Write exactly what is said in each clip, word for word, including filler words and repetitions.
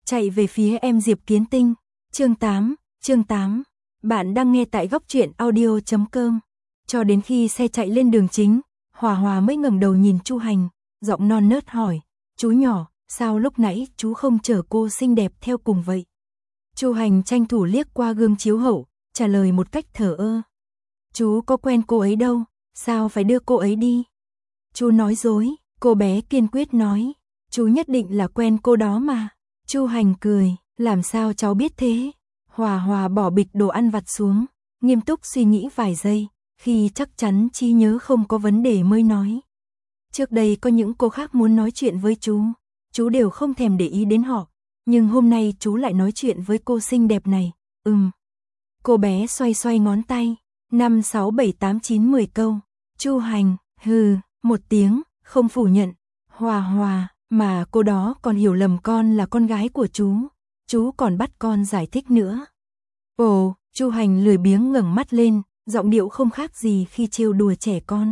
chạy về phía em Diệp Kiến Tinh. Chương tám, chương tám. Bạn đang nghe tại góc truyện audio chấm com. Cho đến khi xe chạy lên đường chính, Hòa Hòa mới ngẩng đầu nhìn Chu Hành, giọng non nớt hỏi, chú nhỏ, sao lúc nãy chú không chở cô xinh đẹp theo cùng vậy? Chu Hành tranh thủ liếc qua gương chiếu hậu, trả lời một cách thờ ơ. Chú có quen cô ấy đâu, sao phải đưa cô ấy đi? Chú nói dối, cô bé kiên quyết nói, chú nhất định là quen cô đó mà. Chu Hành cười, làm sao cháu biết thế? Hòa Hòa bỏ bịch đồ ăn vặt xuống, nghiêm túc suy nghĩ vài giây, khi chắc chắn trí nhớ không có vấn đề mới nói. Trước đây có những cô khác muốn nói chuyện với chú, chú đều không thèm để ý đến họ, nhưng hôm nay chú lại nói chuyện với cô xinh đẹp này, ừm. Cô bé xoay xoay ngón tay, năm, sáu, bảy, tám, chín, mười câu. Chu Hành, hừ, một tiếng, không phủ nhận. Hòa Hòa, mà cô đó còn hiểu lầm con là con gái của chú, chú còn bắt con giải thích nữa. Ồ, Chu Hành lười biếng ngẩng mắt lên, giọng điệu không khác gì khi trêu đùa trẻ con.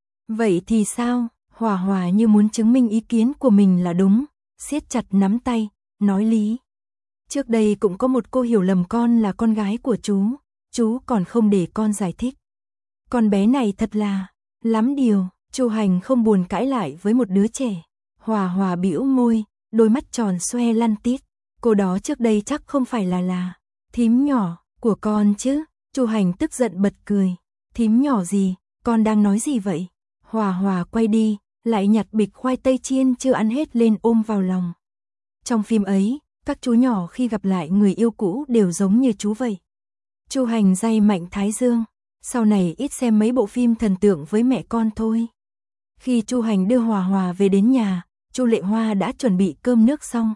Vậy thì sao? Hòa Hòa như muốn chứng minh ý kiến của mình là đúng, siết chặt nắm tay, nói lý. Trước đây cũng có một cô hiểu lầm con là con gái của chú, chú còn không để con giải thích. Con bé này thật là lắm điều. Chu Hành không buồn cãi lại với một đứa trẻ. Hòa Hòa bĩu môi, đôi mắt tròn xoe lăn tít. Cô đó trước đây chắc không phải là là thím nhỏ của con chứ? Chu Hành tức giận bật cười. Thím nhỏ gì? Con đang nói gì vậy? Hòa Hòa quay đi, lại nhặt bịch khoai tây chiên chưa ăn hết lên ôm vào lòng. Trong phim ấy, các chú nhỏ khi gặp lại người yêu cũ đều giống như chú vậy. Chu Hành day mạnh thái dương. Sau này ít xem mấy bộ phim thần tượng với mẹ con thôi. Khi Chu Hành đưa Hòa Hòa về đến nhà, Chu Lệ Hoa đã chuẩn bị cơm nước xong.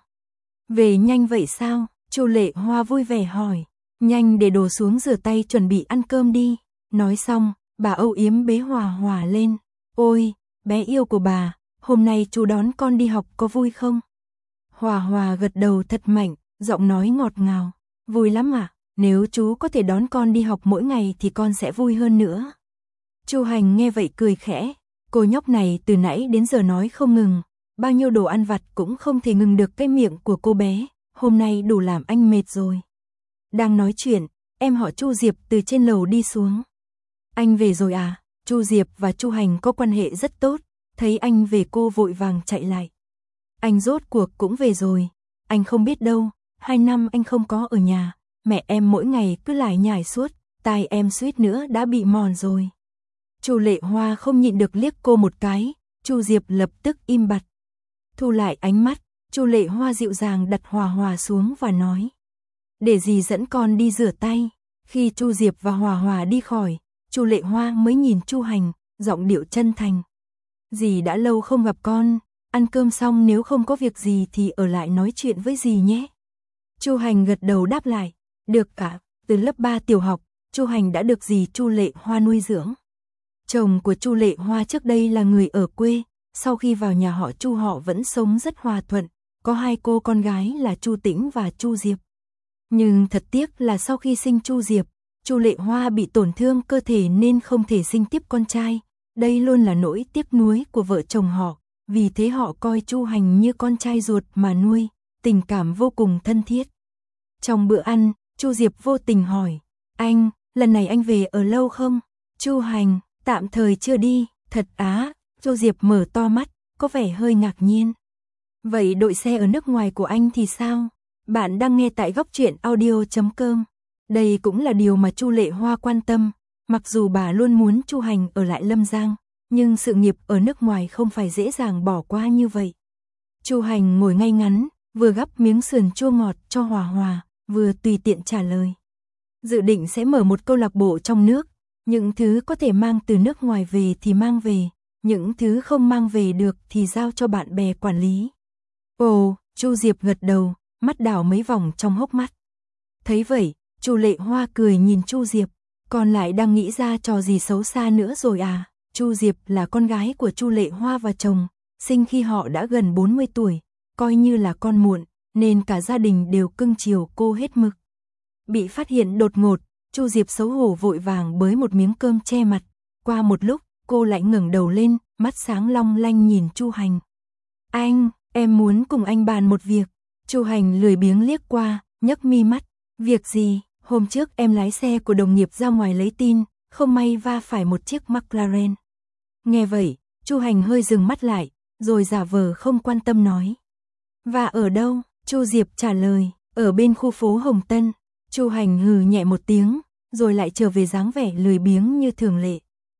Về nhanh vậy sao? Chu Lệ Hoa vui vẻ hỏi. Nhanh để đồ xuống rửa tay chuẩn bị ăn cơm đi. Nói xong, bà âu yếm bế Hòa Hòa lên. Ôi, bé yêu của bà, hôm nay chú đón con đi học có vui không? Hòa Hòa gật đầu thật mạnh, giọng nói ngọt ngào. Vui lắm ạ, à? Nếu chú có thể đón con đi học mỗi ngày thì con sẽ vui hơn nữa. Chu Hành nghe vậy cười khẽ. Cô nhóc này từ nãy đến giờ nói không ngừng, bao nhiêu đồ ăn vặt cũng không thể ngừng được cái miệng của cô bé, hôm nay đủ làm anh mệt rồi. Đang nói chuyện, em họ Chu Diệp từ trên lầu đi xuống. Anh về rồi à? Chu Diệp và Chu Hành có quan hệ rất tốt, thấy anh về cô vội vàng chạy lại. Anh rốt cuộc cũng về rồi, anh không biết đâu, hai năm anh không có ở nhà, mẹ em mỗi ngày cứ lải nhải suốt, tai em suýt nữa đã bị mòn rồi. Chu Lệ Hoa không nhịn được liếc cô một cái, Chu Diệp lập tức im bặt. Thu lại ánh mắt, Chu Lệ Hoa dịu dàng đặt Hòa Hòa xuống và nói. Để dì dẫn con đi rửa tay. Khi Chu Diệp và Hòa Hòa đi khỏi, Chu Lệ Hoa mới nhìn Chu Hành, giọng điệu chân thành. Dì đã lâu không gặp con, ăn cơm xong nếu không có việc gì thì ở lại nói chuyện với dì nhé. Chu Hành gật đầu đáp lại. Được cả, từ lớp ba tiểu học, Chu Hành đã được dì Chu Lệ Hoa nuôi dưỡng. Chồng của Chu Lệ Hoa trước đây là người ở quê, sau khi vào nhà họ Chu họ vẫn sống rất hòa thuận, có hai cô con gái là Chu Tĩnh và Chu Diệp. Nhưng thật tiếc là sau khi sinh Chu Diệp, Chu Lệ Hoa bị tổn thương cơ thể nên không thể sinh tiếp con trai, đây luôn là nỗi tiếc nuối của vợ chồng họ, vì thế họ coi Chu Hành như con trai ruột mà nuôi, tình cảm vô cùng thân thiết. Trong bữa ăn, Chu Diệp vô tình hỏi, anh, lần này anh về ở lâu không? Chu Hành, tạm thời chưa đi, thật á? Chu Diệp mở to mắt, có vẻ hơi ngạc nhiên. Vậy đội xe ở nước ngoài của anh thì sao? Bạn đang nghe tại góc truyện audio chấm com. Đây cũng là điều mà Chu Lệ Hoa quan tâm, mặc dù bà luôn muốn Chu Hành ở lại Lâm Giang, nhưng sự nghiệp ở nước ngoài không phải dễ dàng bỏ qua như vậy. Chu Hành ngồi ngay ngắn, vừa gắp miếng sườn chua ngọt cho Hòa Hòa, vừa tùy tiện trả lời. Dự định sẽ mở một câu lạc bộ trong nước, những thứ có thể mang từ nước ngoài về thì mang về, những thứ không mang về được thì giao cho bạn bè quản lý. Ồ, Chu Diệp gật đầu, mắt đảo mấy vòng trong hốc mắt. Thấy vậy, Chu Lệ Hoa cười nhìn Chu Diệp, còn lại đang nghĩ ra trò gì xấu xa nữa rồi à? Chu Diệp là con gái của Chu Lệ Hoa và chồng, sinh khi họ đã gần bốn mươi tuổi, coi như là con muộn, nên cả gia đình đều cưng chiều cô hết mực. Bị phát hiện đột ngột, Chu Diệp xấu hổ vội vàng bới một miếng cơm che mặt, qua một lúc, cô lại ngẩng đầu lên, mắt sáng long lanh nhìn Chu Hành. Anh, em muốn cùng anh bàn một việc. Chu Hành lười biếng liếc qua, nhấc mi mắt, việc gì, hôm trước em lái xe của đồng nghiệp ra ngoài lấy tin, không may va phải một chiếc McLaren. Nghe vậy, Chu Hành hơi dừng mắt lại, rồi giả vờ không quan tâm nói. Và ở đâu? Chu Diệp trả lời, ở bên khu phố Hồng Tân. Chu Hành hừ nhẹ một tiếng, rồi lại trở về dáng vẻ lười biếng như thường lệ.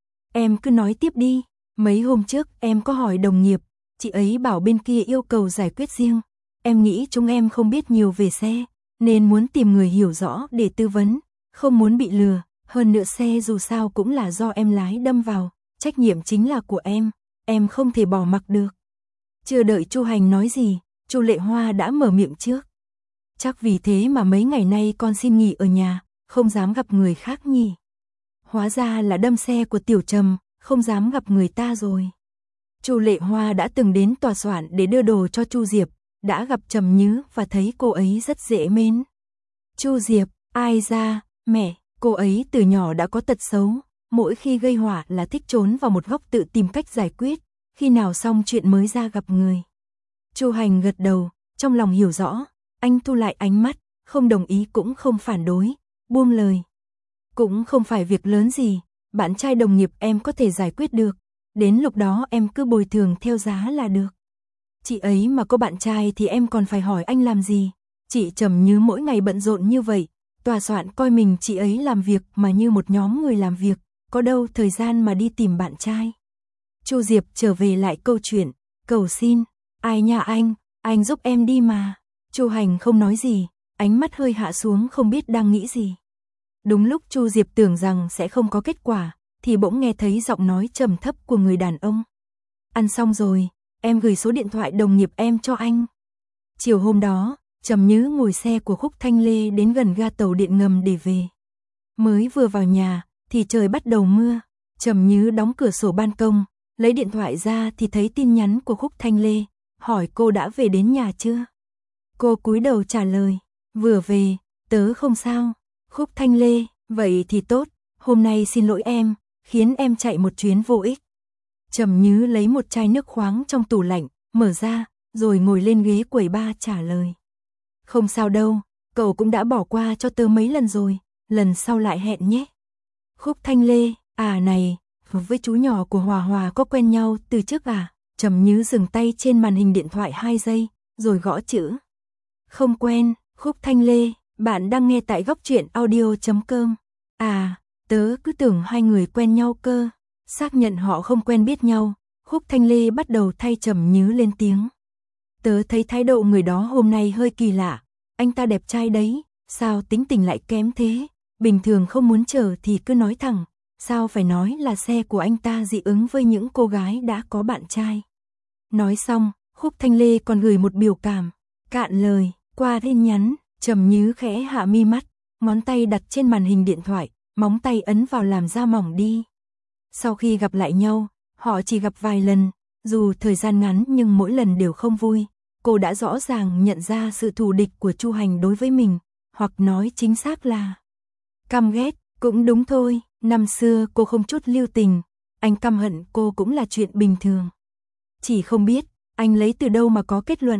Em cứ nói tiếp đi, mấy hôm trước em có hỏi đồng nghiệp, chị ấy bảo bên kia yêu cầu giải quyết riêng. Em nghĩ chúng em không biết nhiều về xe, nên muốn tìm người hiểu rõ để tư vấn, không muốn bị lừa. Hơn nữa xe dù sao cũng là do em lái đâm vào, trách nhiệm chính là của em, em không thể bỏ mặc được. Chưa đợi Chu Hành nói gì, Chu Lệ Hoa đã mở miệng trước. Chắc vì thế mà mấy ngày nay con xin nghỉ ở nhà, không dám gặp người khác nhỉ. Hóa ra là đâm xe của Tiểu Trầm, không dám gặp người ta rồi. Chu Lệ Hoa đã từng đến tòa soạn để đưa đồ cho Chu Diệp, đã gặp Trầm Nhứ và thấy cô ấy rất dễ mến. Chu Diệp, ai ra, mẹ, cô ấy từ nhỏ đã có tật xấu, mỗi khi gây họa là thích trốn vào một góc tự tìm cách giải quyết, khi nào xong chuyện mới ra gặp người. Chu Hành gật đầu, trong lòng hiểu rõ, anh thu lại ánh mắt, không đồng ý cũng không phản đối, buông lời. Cũng không phải việc lớn gì, bạn trai đồng nghiệp em có thể giải quyết được, đến lúc đó em cứ bồi thường theo giá là được. Chị ấy mà có bạn trai thì em còn phải hỏi anh làm gì, chị Trầm Như mỗi ngày bận rộn như vậy, tòa soạn coi mình chị ấy làm việc mà như một nhóm người làm việc, có đâu thời gian mà đi tìm bạn trai. Chu Diệp trở về lại câu chuyện, cầu xin, ai nha anh, anh giúp em đi mà. Chu Hành không nói gì, ánh mắt hơi hạ xuống không biết đang nghĩ gì. Đúng lúc Chu Diệp tưởng rằng sẽ không có kết quả, thì bỗng nghe thấy giọng nói trầm thấp của người đàn ông. Ăn xong rồi, em gửi số điện thoại đồng nghiệp em cho anh. Chiều hôm đó, Trầm Nhứ ngồi xe của Khúc Thanh Lê đến gần ga tàu điện ngầm để về. Mới vừa vào nhà, thì trời bắt đầu mưa. Trầm Nhứ đóng cửa sổ ban công, lấy điện thoại ra thì thấy tin nhắn của Khúc Thanh Lê, hỏi cô đã về đến nhà chưa. Cô cúi đầu trả lời, vừa về, tớ không sao. Khúc Thanh Lê, vậy thì tốt, hôm nay xin lỗi em, khiến em chạy một chuyến vô ích. Trầm Nhứ lấy một chai nước khoáng trong tủ lạnh, mở ra, rồi ngồi lên ghế quầy bar trả lời. Không sao đâu, cậu cũng đã bỏ qua cho tớ mấy lần rồi, lần sau lại hẹn nhé. Khúc Thanh Lê, à này, với chú nhỏ của Hòa Hòa có quen nhau từ trước à? Trầm Nhứ dừng tay trên màn hình điện thoại hai giây, rồi gõ chữ. Không quen. Khúc Thanh Lê, bạn đang nghe tại góc truyện audio chấm com. À, tớ cứ tưởng hai người quen nhau cơ. Xác nhận họ không quen biết nhau, Khúc Thanh Lê bắt đầu thay Trầm Nhứ lên tiếng. Tớ thấy thái độ người đó hôm nay hơi kỳ lạ, anh ta đẹp trai đấy, sao tính tình lại kém thế, bình thường không muốn chờ thì cứ nói thẳng, sao phải nói là xe của anh ta dị ứng với những cô gái đã có bạn trai. Nói xong, Khúc Thanh Lê còn gửi một biểu cảm, cạn lời, qua tin nhắn. Trầm Nhứ khẽ hạ mi mắt, ngón tay đặt trên màn hình điện thoại, móng tay ấn vào làm da mỏng đi. Sau khi gặp lại nhau, họ chỉ gặp vài lần, dù thời gian ngắn nhưng mỗi lần đều không vui. Cô đã rõ ràng nhận ra sự thù địch của Chu Hành đối với mình, hoặc nói chính xác là căm ghét. Cũng đúng thôi, năm xưa cô không chút lưu tình, anh căm hận cô cũng là chuyện bình thường. Chỉ không biết, anh lấy từ đâu mà có kết luận.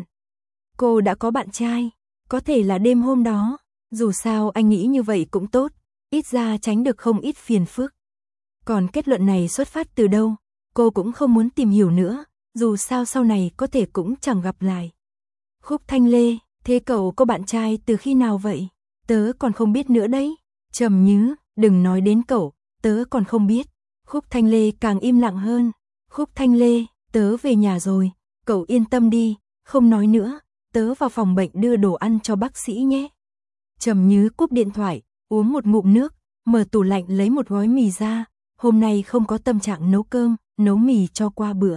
Cô đã có bạn trai, có thể là đêm hôm đó, dù sao anh nghĩ như vậy cũng tốt, ít ra tránh được không ít phiền phức. Còn kết luận này xuất phát từ đâu, cô cũng không muốn tìm hiểu nữa, dù sao sau này có thể cũng chẳng gặp lại. Khúc Thanh Lê, thế cậu có bạn trai từ khi nào vậy? Tớ còn không biết nữa đấy. Trầm Nhứ, đừng nói đến cậu, tớ còn không biết. Khúc Thanh Lê càng im lặng hơn. Khúc Thanh Lê, tớ về nhà rồi, cậu yên tâm đi, không nói nữa, tớ vào phòng bệnh đưa đồ ăn cho bác sĩ nhé. Trầm Nhứ cúp điện thoại, uống một ngụm nước, mở tủ lạnh lấy một gói mì ra, hôm nay không có tâm trạng nấu cơm, nấu mì cho qua bữa.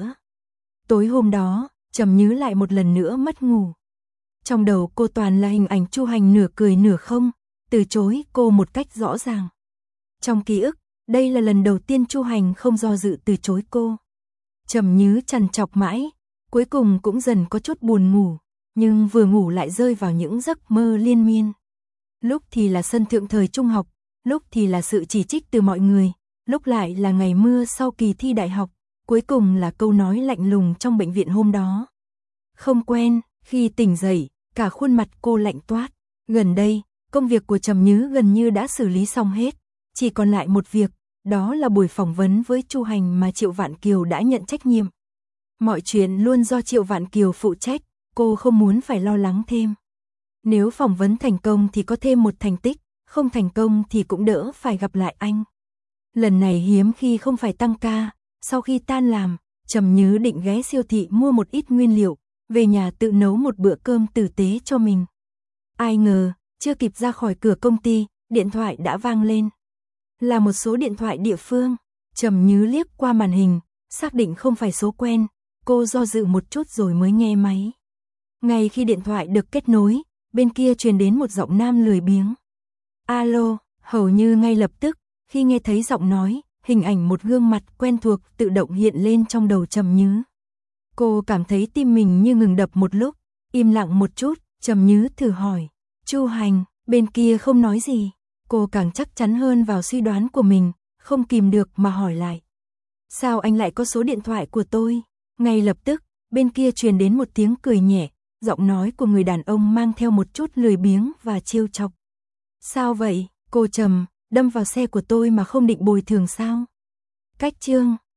Tối hôm đó, Trầm Nhứ lại một lần nữa mất ngủ. Trong đầu cô toàn là hình ảnh Chu Hành nửa cười nửa không, từ chối cô một cách rõ ràng. Trong ký ức, đây là lần đầu tiên Chu Hành không do dự từ chối cô. Trầm Nhứ trằn trọc mãi, cuối cùng cũng dần có chút buồn ngủ, nhưng vừa ngủ lại rơi vào những giấc mơ liên miên. Lúc thì là sân thượng thời trung học, lúc thì là sự chỉ trích từ mọi người, lúc lại là ngày mưa sau kỳ thi đại học, cuối cùng là câu nói lạnh lùng trong bệnh viện hôm đó. Không quen. Khi tỉnh dậy, Cả khuôn mặt cô lạnh toát. Gần đây, công việc của Trầm Nhứ gần như đã xử lý xong hết, chỉ còn lại một việc, đó là buổi phỏng vấn với Chu Hành mà Triệu Vạn Kiều đã nhận trách nhiệm. Mọi chuyện luôn do Triệu Vạn Kiều phụ trách, cô không muốn phải lo lắng thêm. Nếu phỏng vấn thành công thì có thêm một thành tích, không thành công thì cũng đỡ phải gặp lại anh. Lần này hiếm khi không phải tăng ca, sau khi tan làm, Trầm Nhứ định ghé siêu thị mua một ít nguyên liệu, về nhà tự nấu một bữa cơm tử tế cho mình. Ai ngờ, chưa kịp ra khỏi cửa công ty, điện thoại đã vang lên. Là một số điện thoại địa phương, Trầm Nhứ liếc qua màn hình, xác định không phải số quen, cô do dự một chút rồi mới nghe máy. Ngay khi điện thoại được kết nối, bên kia truyền đến một giọng nam lười biếng. Alo, hầu như ngay lập tức, khi nghe thấy giọng nói, hình ảnh một gương mặt quen thuộc tự động hiện lên trong đầu Trầm Nhứ. Cô cảm thấy tim mình như ngừng đập một lúc, im lặng một chút, Trầm Nhứ thử hỏi. Chu Hành, bên kia không nói gì. Cô càng chắc chắn hơn vào suy đoán của mình, không kìm được mà hỏi lại. Sao anh lại có số điện thoại của tôi? Ngay lập tức, bên kia truyền đến một tiếng cười nhẹ, giọng nói của người đàn ông mang theo một chút lười biếng và trêu chọc. Sao vậy, cô Trầm, đâm vào xe của tôi mà không định bồi thường sao? Cách chương